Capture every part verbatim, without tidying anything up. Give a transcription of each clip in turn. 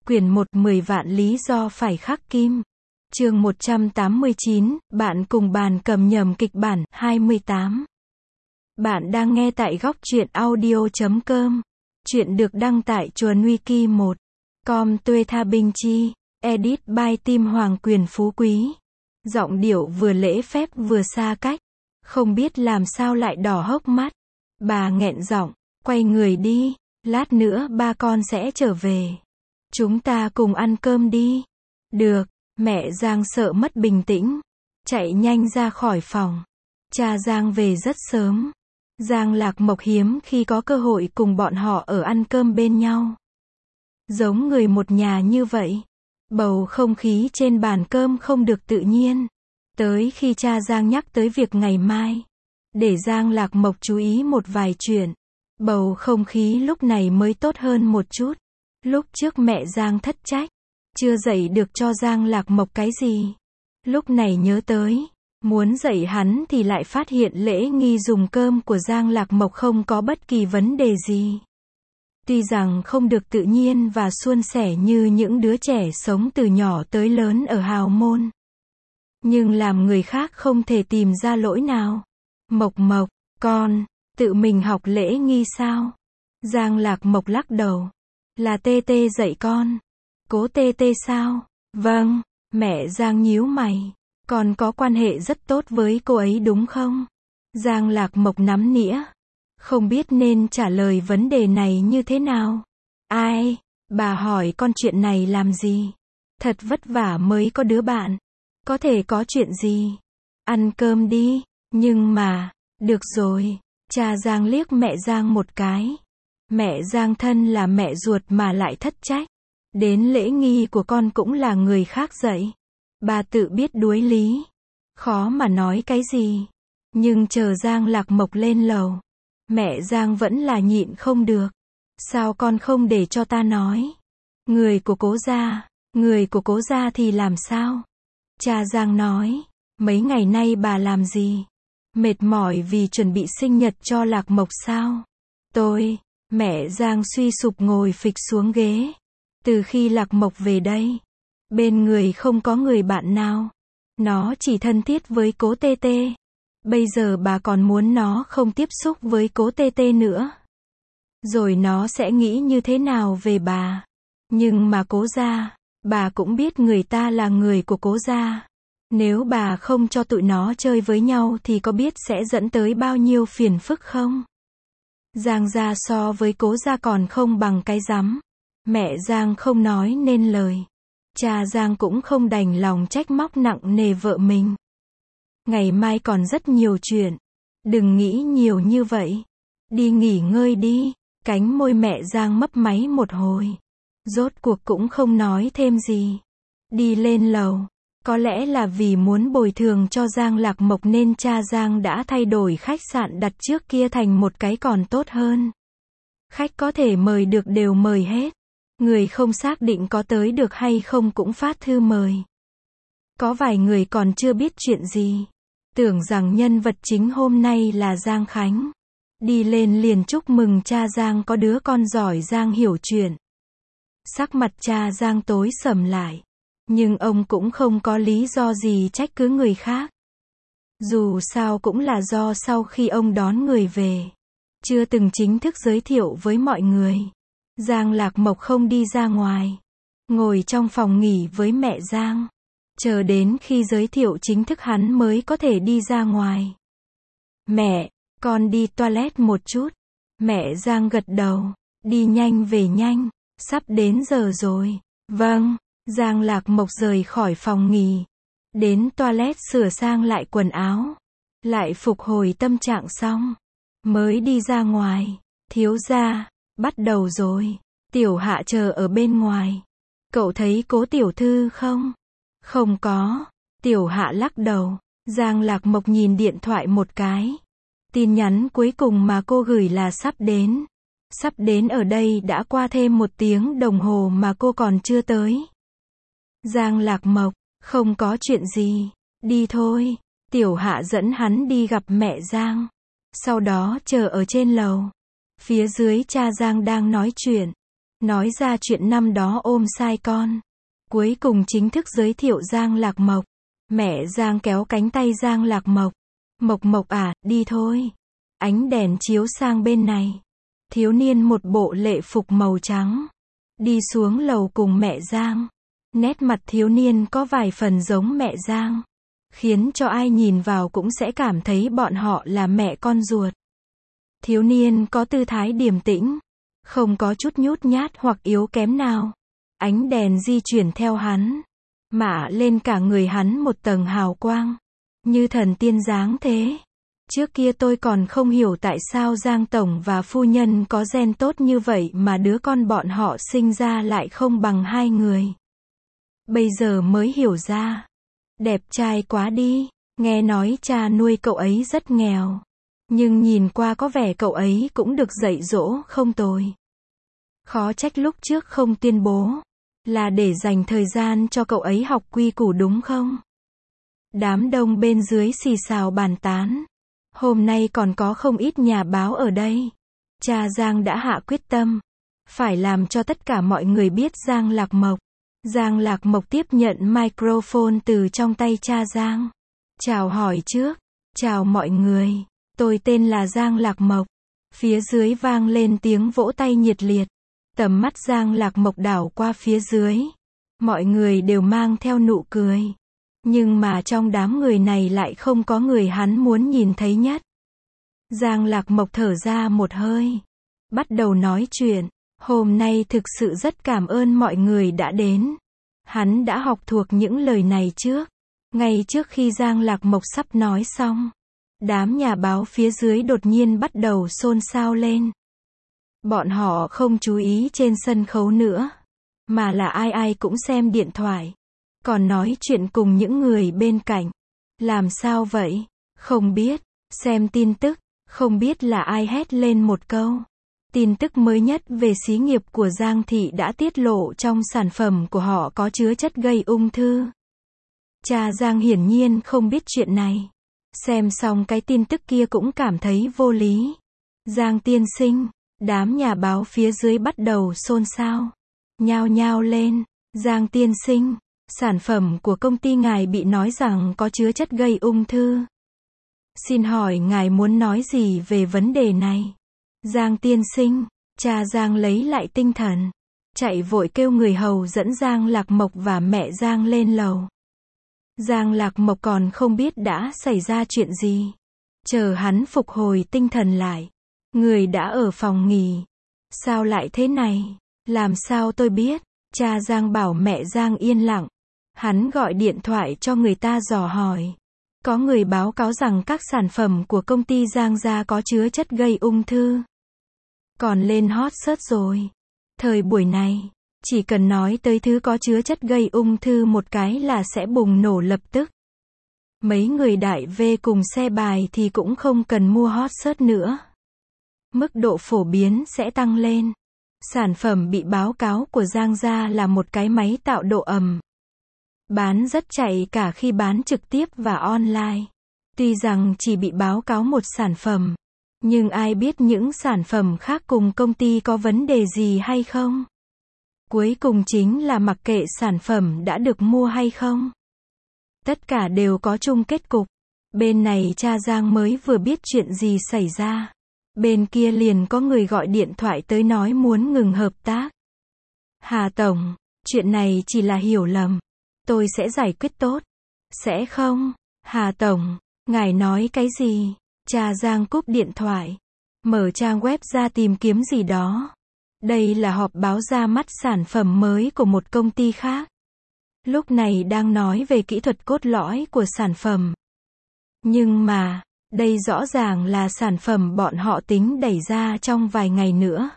Quyển một mười vạn lý do phải khắc kim. Chương một trăm tám mươi chín, bạn cùng bàn cầm nhầm kịch bản, hai mươi tám. Bạn đang nghe tại góc truyện audio chấm com. Chuyện được đăng tại chuồn wiki một com Tuê Tha Binh Chi. Edit by Tim Hoàng Quyền Phú Quý. Giọng điệu vừa lễ phép vừa xa cách. Không biết làm sao lại đỏ hốc mắt. Bà nghẹn giọng, quay người đi, lát nữa ba con sẽ trở về. Chúng ta cùng ăn cơm đi. Được, mẹ Giang sợ mất bình tĩnh. Chạy nhanh ra khỏi phòng. Cha Giang về rất sớm. Giang Lạc Mộc hiếm khi có cơ hội cùng bọn họ ở ăn cơm bên nhau. Giống người một nhà như vậy. Bầu không khí trên bàn cơm không được tự nhiên. Tới khi cha Giang nhắc tới việc ngày mai, để Giang Lạc Mộc chú ý một vài chuyện, bầu không khí lúc này mới tốt hơn một chút. Lúc trước mẹ Giang thất trách, chưa dạy được cho Giang Lạc Mộc cái gì. Lúc này nhớ tới, muốn dạy hắn thì lại phát hiện lễ nghi dùng cơm của Giang Lạc Mộc không có bất kỳ vấn đề gì. Tuy rằng không được tự nhiên và suôn sẻ như những đứa trẻ sống từ nhỏ tới lớn ở hào môn, nhưng làm người khác không thể tìm ra lỗi nào. Mộc Mộc, con, tự mình học lễ nghi sao? Giang Lạc Mộc lắc đầu. Là tê tê dạy con. Cố tê tê sao? Vâng, mẹ Giang nhíu mày. Con có quan hệ rất tốt với cô ấy đúng không? Giang Lạc Mộc nắm nĩa. Không biết nên trả lời vấn đề này như thế nào. Ai? Bà hỏi con chuyện này làm gì? Thật vất vả mới có đứa bạn. Có thể có chuyện gì? Ăn cơm đi. Nhưng mà, được rồi. Cha Giang liếc mẹ Giang một cái. Mẹ Giang thân là mẹ ruột mà lại thất trách. Đến lễ nghi của con cũng là người khác dạy. Bà tự biết đuối lý. Khó mà nói cái gì. Nhưng chờ Giang Lạc Mộc lên lầu, mẹ Giang vẫn là nhịn không được. Sao con không để cho ta nói? Người của Cố gia, người của Cố gia thì làm sao? Cha Giang nói, mấy ngày nay bà làm gì? Mệt mỏi vì chuẩn bị sinh nhật cho Lạc Mộc sao? Tôi, mẹ Giang suy sụp ngồi phịch xuống ghế. Từ khi Lạc Mộc về đây, bên người không có người bạn nào. Nó chỉ thân thiết với Cố Tê Tê. Bây giờ bà còn muốn nó không tiếp xúc với Cố Tê Tê nữa. Rồi nó sẽ nghĩ như thế nào về bà? Nhưng mà Cố gia, bà cũng biết người ta là người của Cố gia. Nếu bà không cho tụi nó chơi với nhau thì có biết sẽ dẫn tới bao nhiêu phiền phức không? Giang gia so với Cố gia còn không bằng cái rắm. Mẹ Giang không nói nên lời. Cha Giang cũng không đành lòng trách móc nặng nề vợ mình. Ngày mai còn rất nhiều chuyện. Đừng nghĩ nhiều như vậy. Đi nghỉ ngơi đi. Cánh môi mẹ Giang mấp máy một hồi. Rốt cuộc cũng không nói thêm gì. Đi lên lầu. Có lẽ là vì muốn bồi thường cho Giang Lạc Mộc nên cha Giang đã thay đổi khách sạn đặt trước kia thành một cái còn tốt hơn. Khách có thể mời được đều mời hết. Người không xác định có tới được hay không cũng phát thư mời. Có vài người còn chưa biết chuyện gì. Tưởng rằng nhân vật chính hôm nay là Giang Khánh. Đi lên liền chúc mừng cha Giang có đứa con giỏi Giang hiểu chuyện. Sắc mặt cha Giang tối sầm lại. Nhưng ông cũng không có lý do gì trách cứ người khác. Dù sao cũng là do sau khi ông đón người về, chưa từng chính thức giới thiệu với mọi người, Giang Lạc Mộc không đi ra ngoài. Ngồi trong phòng nghỉ với mẹ Giang. Chờ đến khi giới thiệu chính thức hắn mới có thể đi ra ngoài. Mẹ, con đi toilet một chút. Mẹ Giang gật đầu. Đi nhanh về nhanh. Sắp đến giờ rồi. Vâng. Giang Lạc Mộc rời khỏi phòng nghỉ. Đến toilet sửa sang lại quần áo. Lại phục hồi tâm trạng xong. Mới đi ra ngoài. Thiếu gia, bắt đầu rồi. Tiểu Hạ chờ ở bên ngoài. Cậu thấy Cố tiểu thư không? Không có. Tiểu Hạ lắc đầu. Giang Lạc Mộc nhìn điện thoại một cái. Tin nhắn cuối cùng mà cô gửi là sắp đến. Sắp đến ở đây đã qua thêm một tiếng đồng hồ mà cô còn chưa tới. Giang Lạc Mộc, không có chuyện gì. Đi thôi. Tiểu Hạ dẫn hắn đi gặp mẹ Giang. Sau đó chờ ở trên lầu. Phía dưới cha Giang đang nói chuyện. nói ra chuyện năm đó ôm sai con. Cuối cùng chính thức giới thiệu Giang Lạc Mộc. Mẹ Giang kéo cánh tay Giang Lạc Mộc. Mộc Mộc à, đi thôi. Ánh đèn chiếu sang bên này. Thiếu niên một bộ lễ phục màu trắng. Đi xuống lầu cùng mẹ Giang. Nét mặt thiếu niên có vài phần giống mẹ Giang. Khiến cho ai nhìn vào cũng sẽ cảm thấy bọn họ là mẹ con ruột. Thiếu niên có tư thái điềm tĩnh. Không có chút nhút nhát hoặc yếu kém nào. Ánh đèn di chuyển theo hắn. Mạ lên cả người hắn một tầng hào quang. Như thần tiên dáng thế. Trước kia tôi còn không hiểu tại sao Giang Tổng và phu nhân có gen tốt như vậy mà đứa con bọn họ sinh ra lại không bằng hai người. Bây giờ mới hiểu ra. Đẹp trai quá đi. Nghe nói cha nuôi cậu ấy rất nghèo. Nhưng nhìn qua có vẻ cậu ấy cũng được dạy dỗ không tồi. Khó trách lúc trước không tuyên bố. Là để dành thời gian cho cậu ấy học quy củ đúng không? Đám đông bên dưới xì xào bàn tán. Hôm nay còn có không ít nhà báo ở đây. Cha Giang đã hạ quyết tâm. Phải làm cho tất cả mọi người biết Giang Lạc Mộc. Giang Lạc Mộc tiếp nhận microphone từ trong tay cha Giang. Chào hỏi trước. Chào mọi người. Tôi tên là Giang Lạc Mộc. Phía dưới vang lên tiếng vỗ tay nhiệt liệt. Tầm mắt Giang Lạc Mộc đảo qua phía dưới. Mọi người đều mang theo nụ cười. Nhưng mà trong đám người này lại không có người hắn muốn nhìn thấy nhất. Giang Lạc Mộc thở ra một hơi. Bắt đầu nói chuyện. Hôm nay thực sự rất cảm ơn mọi người đã đến. Hắn đã học thuộc những lời này trước. Ngay trước khi Giang Lạc Mộc sắp nói xong. Đám nhà báo phía dưới đột nhiên bắt đầu xôn xao lên. Bọn họ không chú ý trên sân khấu nữa. Mà là ai ai cũng xem điện thoại. Còn nói chuyện cùng những người bên cạnh. Làm sao vậy? Không biết. Xem tin tức. Không biết là ai hét lên một câu. Tin tức mới nhất về xí nghiệp của Giang Thị đã tiết lộ trong sản phẩm của họ có chứa chất gây ung thư. Cha Giang hiển nhiên không biết chuyện này. Xem xong cái tin tức kia cũng cảm thấy vô lý. Giang tiên sinh. Đám nhà báo phía dưới bắt đầu xôn xao. Nhao nhao lên. Giang tiên sinh. Sản phẩm của công ty ngài bị nói rằng có chứa chất gây ung thư. Xin hỏi ngài muốn nói gì về vấn đề này? Giang tiên sinh. Cha Giang lấy lại tinh thần. Chạy vội kêu người hầu dẫn Giang Lạc Mộc và mẹ Giang lên lầu. Giang Lạc Mộc còn không biết đã xảy ra chuyện gì. Chờ hắn phục hồi tinh thần lại. Người đã ở phòng nghỉ. Sao lại thế này? Làm sao tôi biết? Cha Giang bảo mẹ Giang yên lặng. Hắn gọi điện thoại cho người ta dò hỏi. Có người báo cáo rằng các sản phẩm của công ty Giang gia có chứa chất gây ung thư. Còn lên hot search rồi. Thời buổi này, chỉ cần nói tới thứ có chứa chất gây ung thư một cái là sẽ bùng nổ lập tức. Mấy người đại V cùng xe bài thì cũng không cần mua hot search nữa. Mức độ phổ biến sẽ tăng lên. Sản phẩm bị báo cáo của Giang gia là một cái máy tạo độ ẩm. Bán rất chạy cả khi bán trực tiếp và online. Tuy rằng chỉ bị báo cáo một sản phẩm. Nhưng ai biết những sản phẩm khác cùng công ty có vấn đề gì hay không? Cuối cùng chính là mặc kệ sản phẩm đã được mua hay không. Tất cả đều có chung kết cục. Bên này cha Giang mới vừa biết chuyện gì xảy ra. Bên kia liền có người gọi điện thoại tới nói muốn ngừng hợp tác. Hà Tổng, chuyện này chỉ là hiểu lầm. Tôi sẽ giải quyết tốt. Sẽ không? Hà Tổng, ngài nói cái gì? Cha Giang cúp điện thoại. Mở trang web ra tìm kiếm gì đó. Đây là họp báo ra mắt sản phẩm mới của một công ty khác. Lúc này đang nói về kỹ thuật cốt lõi của sản phẩm. Nhưng mà, đây rõ ràng là sản phẩm bọn họ tính đẩy ra trong vài ngày nữa.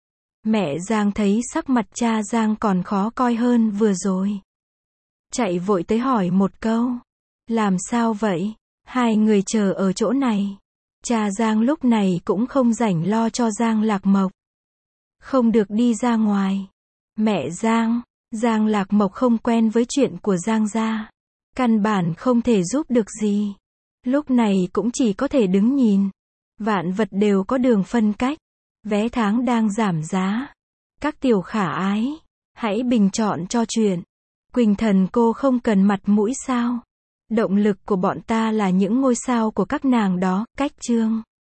Mẹ Giang thấy sắc mặt cha Giang còn khó coi hơn vừa rồi. Chạy vội tới hỏi một câu. Làm sao vậy? Hai người chờ ở chỗ này. Cha Giang lúc này cũng không rảnh lo cho Giang Lạc Mộc. Không được đi ra ngoài. Mẹ Giang, Giang Lạc Mộc không quen với chuyện của Giang gia. Căn bản không thể giúp được gì. Lúc này cũng chỉ có thể đứng nhìn. Vạn vật đều có đường phân cách. Vé tháng đang giảm giá. Các tiểu khả ái, hãy bình chọn cho chuyện. Quỳnh Thần cô không cần mặt mũi sao? Động lực của bọn ta là những ngôi sao của các nàng đó. Cách chương